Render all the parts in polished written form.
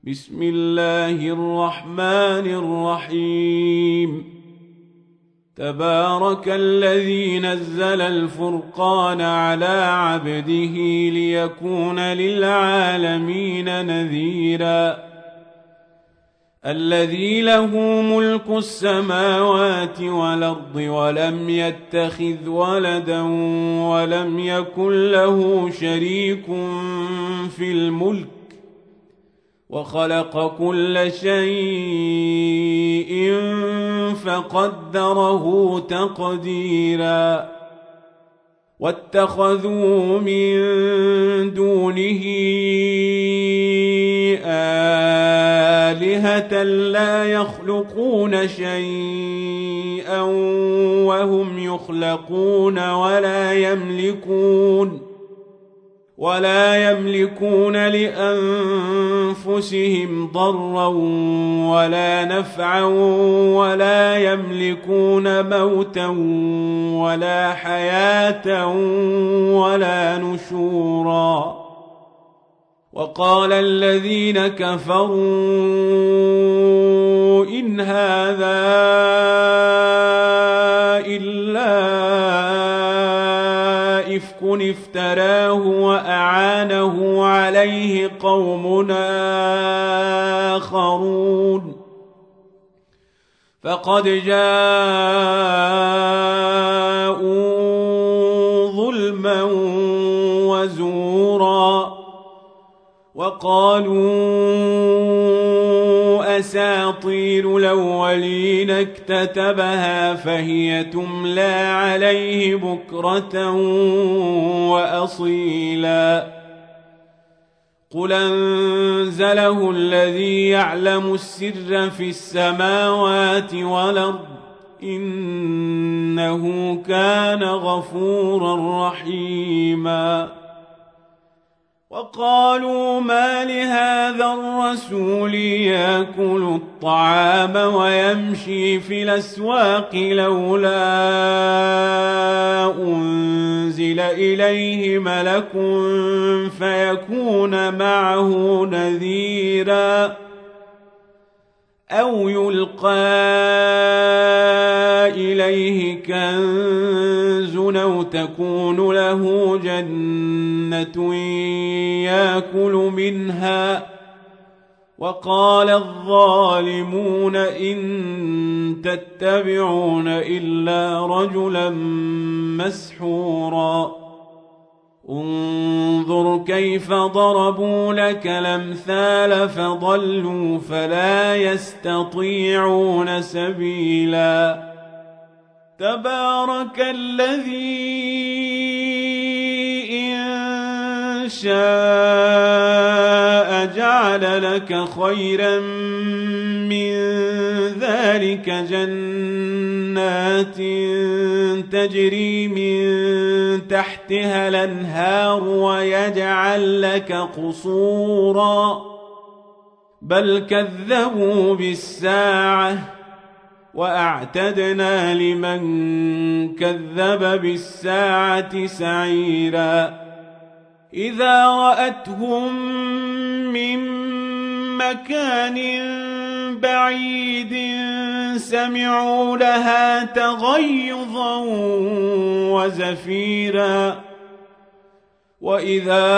بسم الله الرحمن الرحيم تبارك الذي نزل الفرقان على عبده ليكون للعالمين نذيرا الذي له ملك السماوات والأرض ولم يتخذ ولدا ولم يكن له شريك في الملك وخلق كل شيء فقدره تقديرا واتخذوا من دونه آلهة لا يخلقون شيئا وهم يخلقون ولا يملكون لأنفسهم ضرا ولا نفعا ولا يملكون موتا ولا حياة ولا نشورا وقال الذين كفروا إن هذا إلا إفك افتراه وأعانه عليه قوم آخرون فقد جاءوا ظلما وزورا وقالوا أساطير الأولين اكتتبها فهي تملى عليه بكرة وأصيلا قل أنزله الذي يعلم السر في السماوات والأرض إنه كان غفورا رحيما وقالوا ما لهذا الرسول يأكل الطعام ويمشي في الأسواق لولا أنزل إليه ملك فيكون معه نذيرا أو يلقى إليه كنز أو تكون له جنة يأكل منها وقال الظالمون إن تتبعون إلا رجلا مسحورا انظر كيف ضربوا لك الأمثال فضلوا فلا يستطيعون سبيلا تبارك الذي إن شاء جعل لك خيرا من ذلك جنات تجري من تحتها الأنهار ويجعل لك قصورا بل كذبوا بالساعة وأعتدنا لمن كذب بالساعة سعيرا إذا رأتهم من مكان بعيد سمعوا لها تغيظا وزفيرا وإذا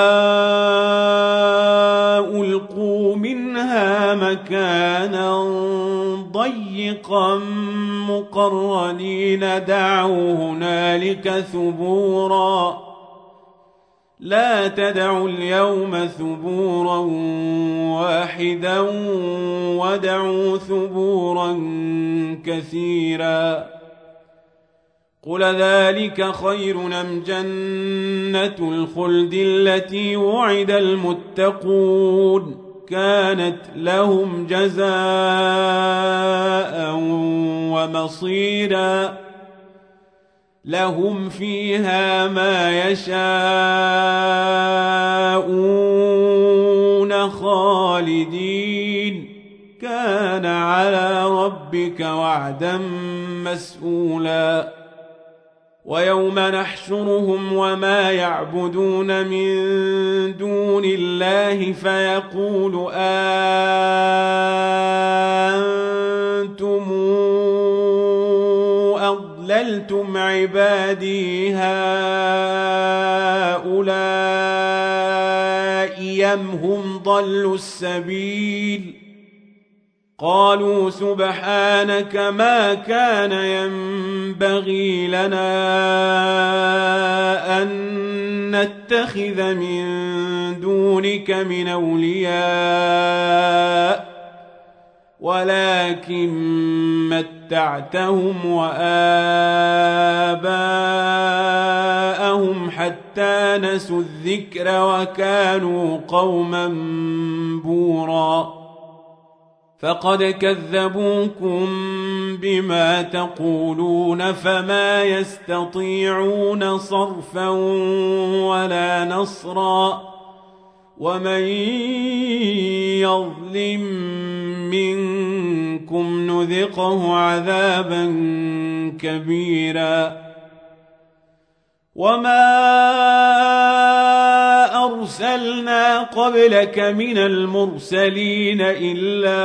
ألقوا منها مكانا ضيقا مقرنين دعوا هنالك ثبورا لا تدعوا اليوم ثبورا واحدا ودعوا ثبورا كثيرا قل ذلك خير أم جنة الخلد التي وعد المتقون كانت لهم جزاء ومصيرا لهم فيها ما يشاءون خالدين كان على ربك وعدا مسئولا ويوم نحشرهم وما يعبدون من دون الله فيقول عبادي هؤلاء أم هم ضلوا السبيل قالوا سبحانك ما كان ينبغي لنا أن نتخذ من دونك من أولياء ولكن متعتهم وآباءهم حتى نسوا الذكر وكانوا قوما بورا فقد كذبوكم بما تقولون فما يستطيعون صرفا ولا نصرا ومن يظلم منكم نذقه عذابا كبيرا وما أرسلنا قبلك من المرسلين إلا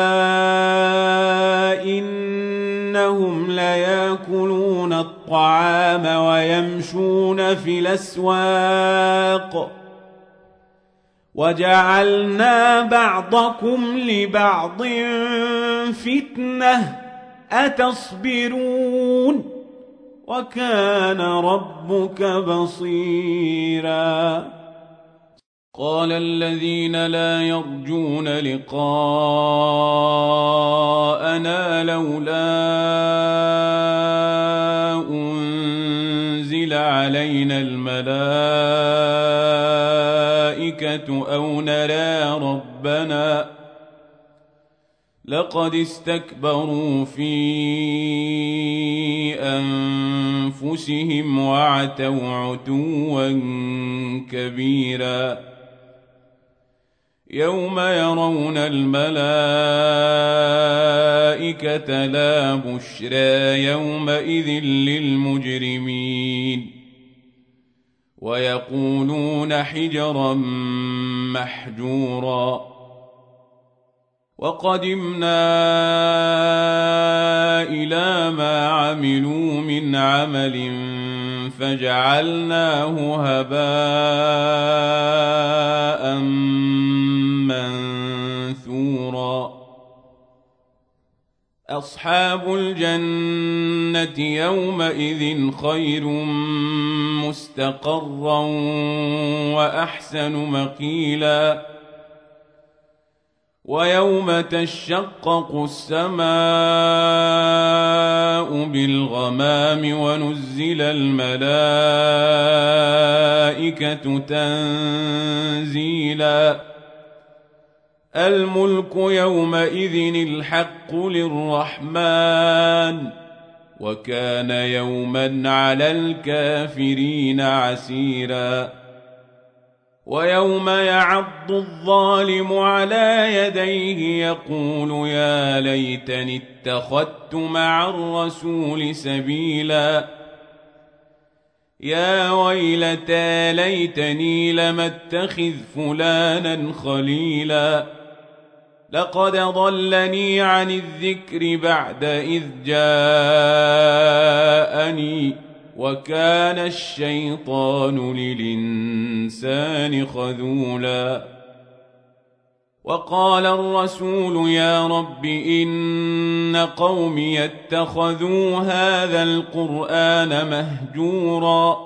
إنهم ليأكلون الطعام ويمشون في الأسواق وجعلنا بعضكم لبعض فتنة أتصبرون وكان ربك بصيرا قال الذين لا يرجون لقاءنا لولا أنزل علينا الملائكة أو نرى ربنا لقد استكبروا في أنفسهم وعتوا عتوا كبيرا يوم يرون الملائكة لا بشرى يومئذ للمجرمين ويقولون حجرا محجورا وقدمنا إلى ما عملوا من عمل فجعلناه هباء منثورا أصحاب الجنة يومئذ خير مستقرا وأحسن مقيلا ويوم تشقق السماء بالغمام ونزل الملائكة تنزيلا الملك يومئذ الحق للرحمن وكان يوما على الكافرين عسيرا ويوم يعض الظالم على يديه يقول يا ليتني اتخذت مع الرسول سبيلا يا ويلتى ليتني لم اتخذ فلانا خليلا لقد ضلني عن الذكر بعد إذ جاءني وكان الشيطان للإنسان خذولا وقال الرسول يا رب إن قومي اتخذوا هذا القرآن مهجورا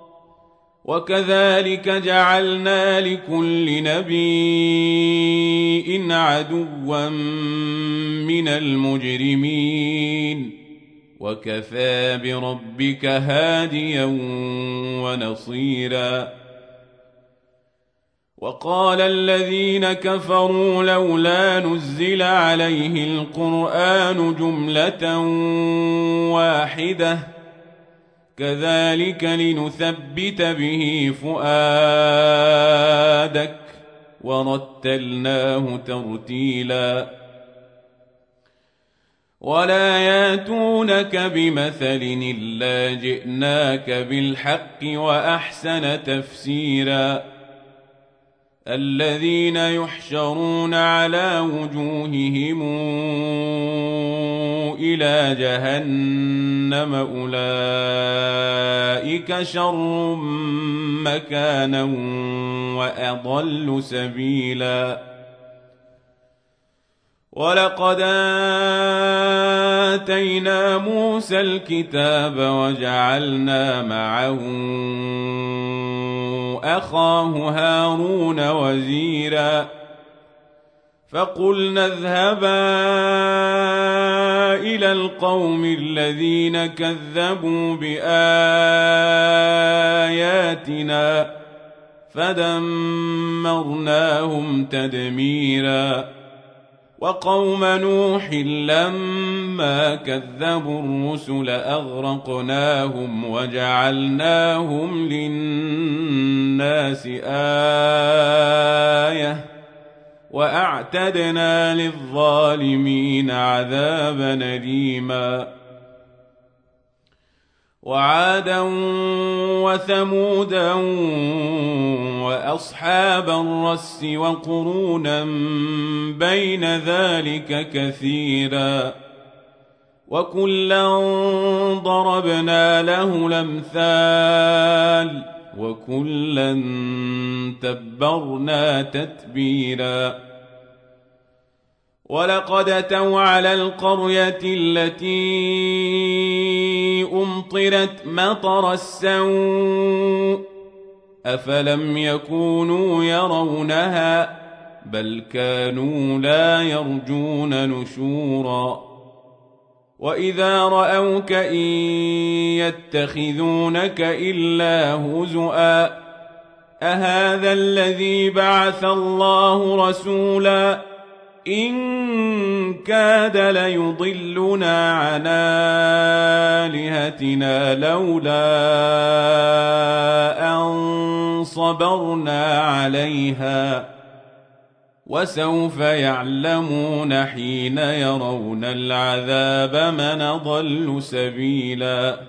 وكذلك جعلنا لكل نبي عدوا من المجرمين وكفى بربك هاديا ونصيرا وقال الذين كفروا لولا نزل عليه القرآن جملة واحدة كذلك لنثبت به فؤادك ورتلناه ترتيلا ولا ياتونك بمثل إلا جئناك بالحق وأحسن تفسيرا الذين يحشرون على وجوههم إلى جهنم أولئك شر مكانا وأضل سبيلا ولقد آتينا موسى الكتاب وجعلنا معه أخاه هارون وزيرا فقلنا اذهبا إلى القوم الذين كذبوا بآياتنا فدمرناهم تدميرا وقوم نوح لما كذبوا الرسل أغرقناهم وجعلناهم للناس آية وأعتدنا للظالمين عذابا أليما وعادا وثمودا وأصحاب الرس وقرونا بين ذلك كثيرا وكلا ضربنا له الأمثال وكلا تبرنا تتبيرا ولقد أتوا على القرية التي أمطرت مطر السوء أفلم يكونوا يرونها بل كانوا لا يرجون نشورا وإذا رأوك إن يتخذونك إلا هزؤا أهذا الذي بعث الله رسولا إن كاد ليضلنا عن آلهتنا لولا أن صبرنا عليها وسوف يعلمون حين يرون العذاب من أضل سبيلا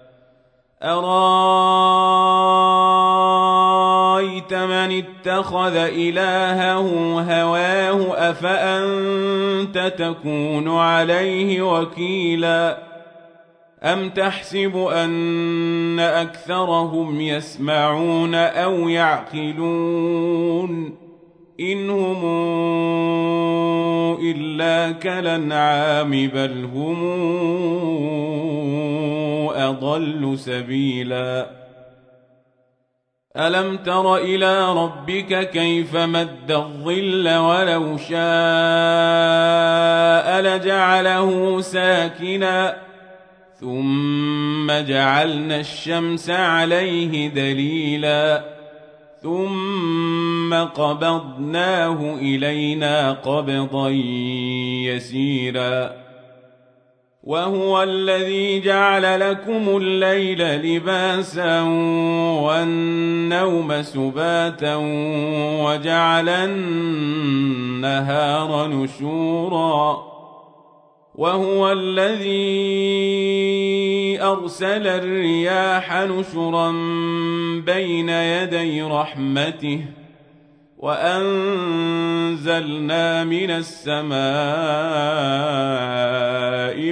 أرأيت من اتخذ إلهه هواه أفأنت تكون عليه وكيلا أم تحسب أن أكثرهم يسمعون أو يعقلون إن هم إلا كالأنعام بل هم أضل سبيلا ألم تر إلى ربك كيف مد الظل ولو شاء لجعله ساكنا ثم جعلنا الشمس عليه دليلا ثم قبضناه إلينا قبضا يسيرا وهو الذي جعل لكم الليل لباسا والنوم سباتا وجعل النهار نشورا وهو الذي أرسل الرياح نشرا بين يدي رحمته وأنزلنا من السماء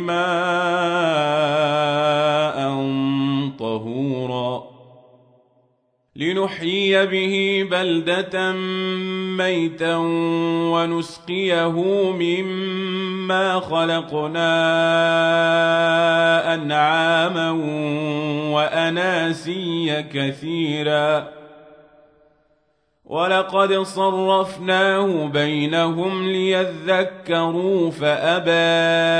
ماء طهورا لنحيي به بلدة ميتا ونسقيه مما خلقنا أنعاما وأناسيا كثيرا ولقد صرفناه بينهم ليذكروا فأبى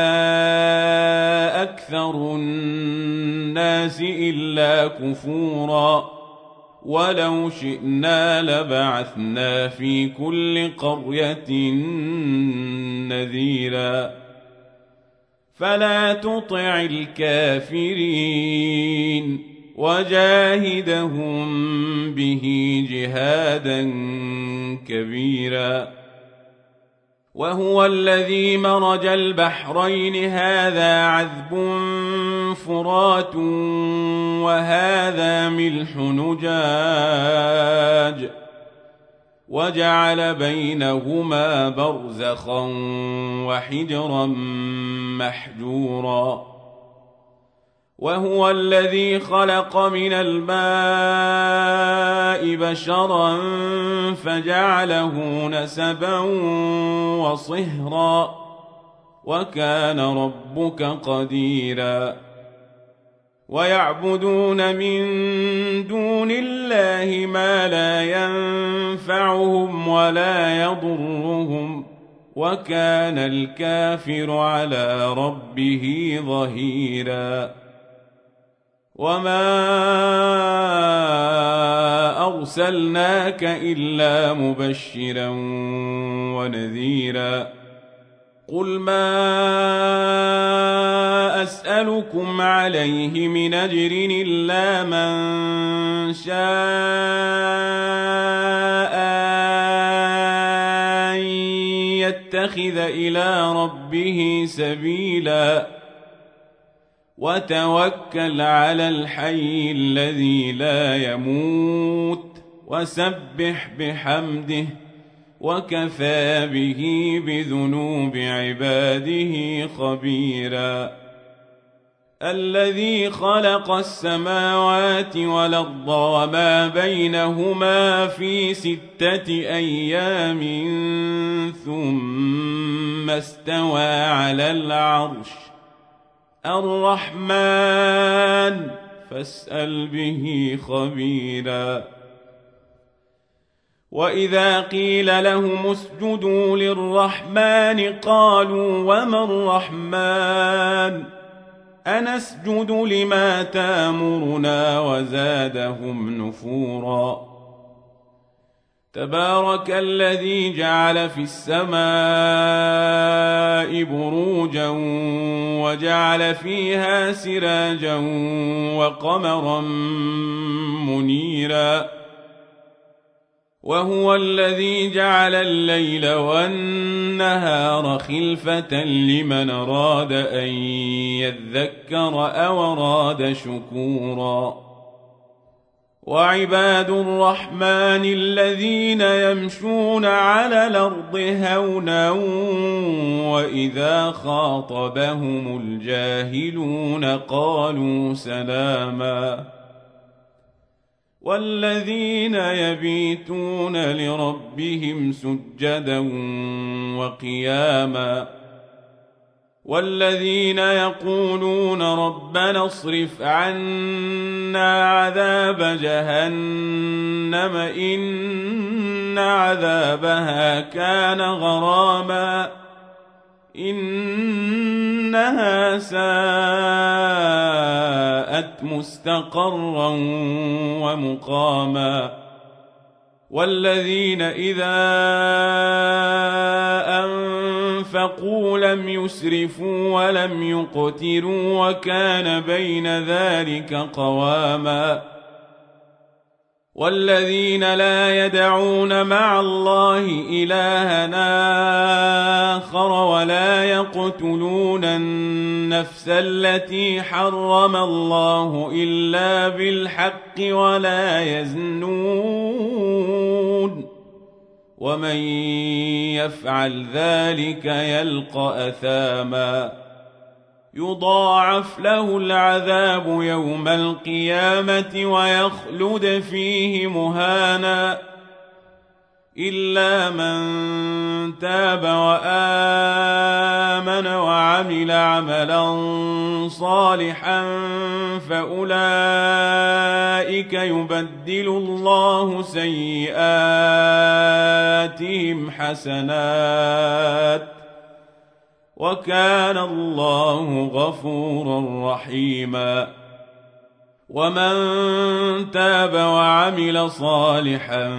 أكثر الناس إلا كفورا ولو شئنا لبعثنا في كل قرية نذيرا فلا تطع الكافرين وجاهدهم به جهادا كبيرا وهو الذي مرج البحرين هذا عذب فرات وهذا ملح نجاج وجعل بينهما برزخا وحجرا محجورا وهو الذي خلق من الماء بشرا فجعله نسبا وصهرا وكان ربك قديرا ويعبدون من دون الله ما لا ينفعهم ولا يضرهم وكان الكافر على ربه ظهيرا وما أرسلناك إلا مبشرا ونذيرا قل ما أسألكم عليه من أجر إلا من شاء أن يتخذ إلى ربه سبيلا وتوكل على الحي الذي لا يموت وسبح بحمده وكفى به بذنوب عباده خبيرا الذي خلق السماوات والأرض وما بينهما في 6 أيام ثم استوى على العرش الرحمن فاسأل به خبيرا وإذا قيل لهم اسجدوا للرحمن قالوا وما الرحمن أنسجد لما تامرنا وزادهم نفورا تبارك الذي جعل في السماء بروجا وجعل فيها سراجا وقمرا منيرا وهو الذي جعل الليل والنهار خلفة لمن أراد أن يذكر أو أراد شكورا وعباد الرحمن الذين يمشون على الأرض هونا وإذا خاطبهم الجاهلون قالوا سلاما والذين يبيتون لربهم سجدا وقياما والذين يقولون ربنا اصرف عنا عذاب جهنم إن عذابها كان غراما إنها ساءت مستقرا ومقاما والذين إذا أنفقوا لم يسرفوا ولم يقتروا وكان بين ذلك قواما والذين لا يدعون مع الله إلها آخر ولا يقتلون النفس التي حرم الله إلا بالحق ولا يزنون ومن يفعل ذلك يلقى أثاما يضاعف له العذاب يوم القيامة ويخلد فيه مهانا إلا من تاب وآمن وعمل عملا صالحا فأولئك يبدل الله سيئاتهم حسنات وكان الله غفورا رحيما ومن تاب وعمل صالحا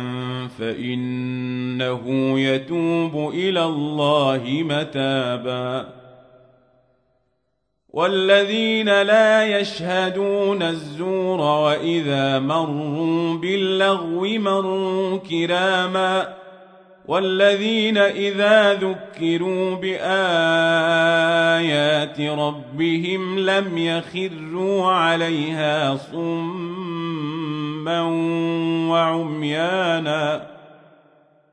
فإنه يتوب إلى الله متابا والذين لا يشهدون الزور وإذا مروا باللغو مروا كراما والذين إذا ذكروا بآيات ربهم لم يخروا عليها صما وعميانا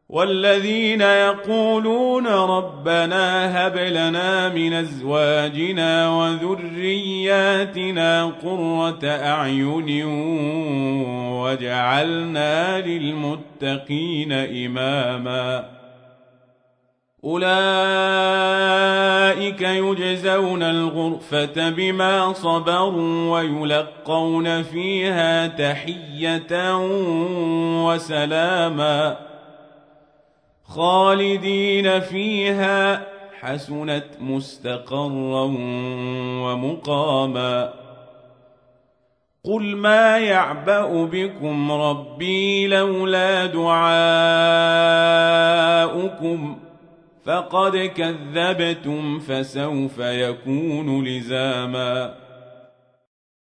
والذين يقولون ربنا هب لنا من أزواجنا وذرياتنا قرة أعين واجعلنا للمتقين إماما أولئك يجزون الغرفة بما صبروا ويلقون فيها تحية وسلاما خالدين فيها حسنت مستقرا ومقاما قل ما يعبأ بكم ربي لولا دعاؤكم فقد كذبتم فسوف يكون لزاما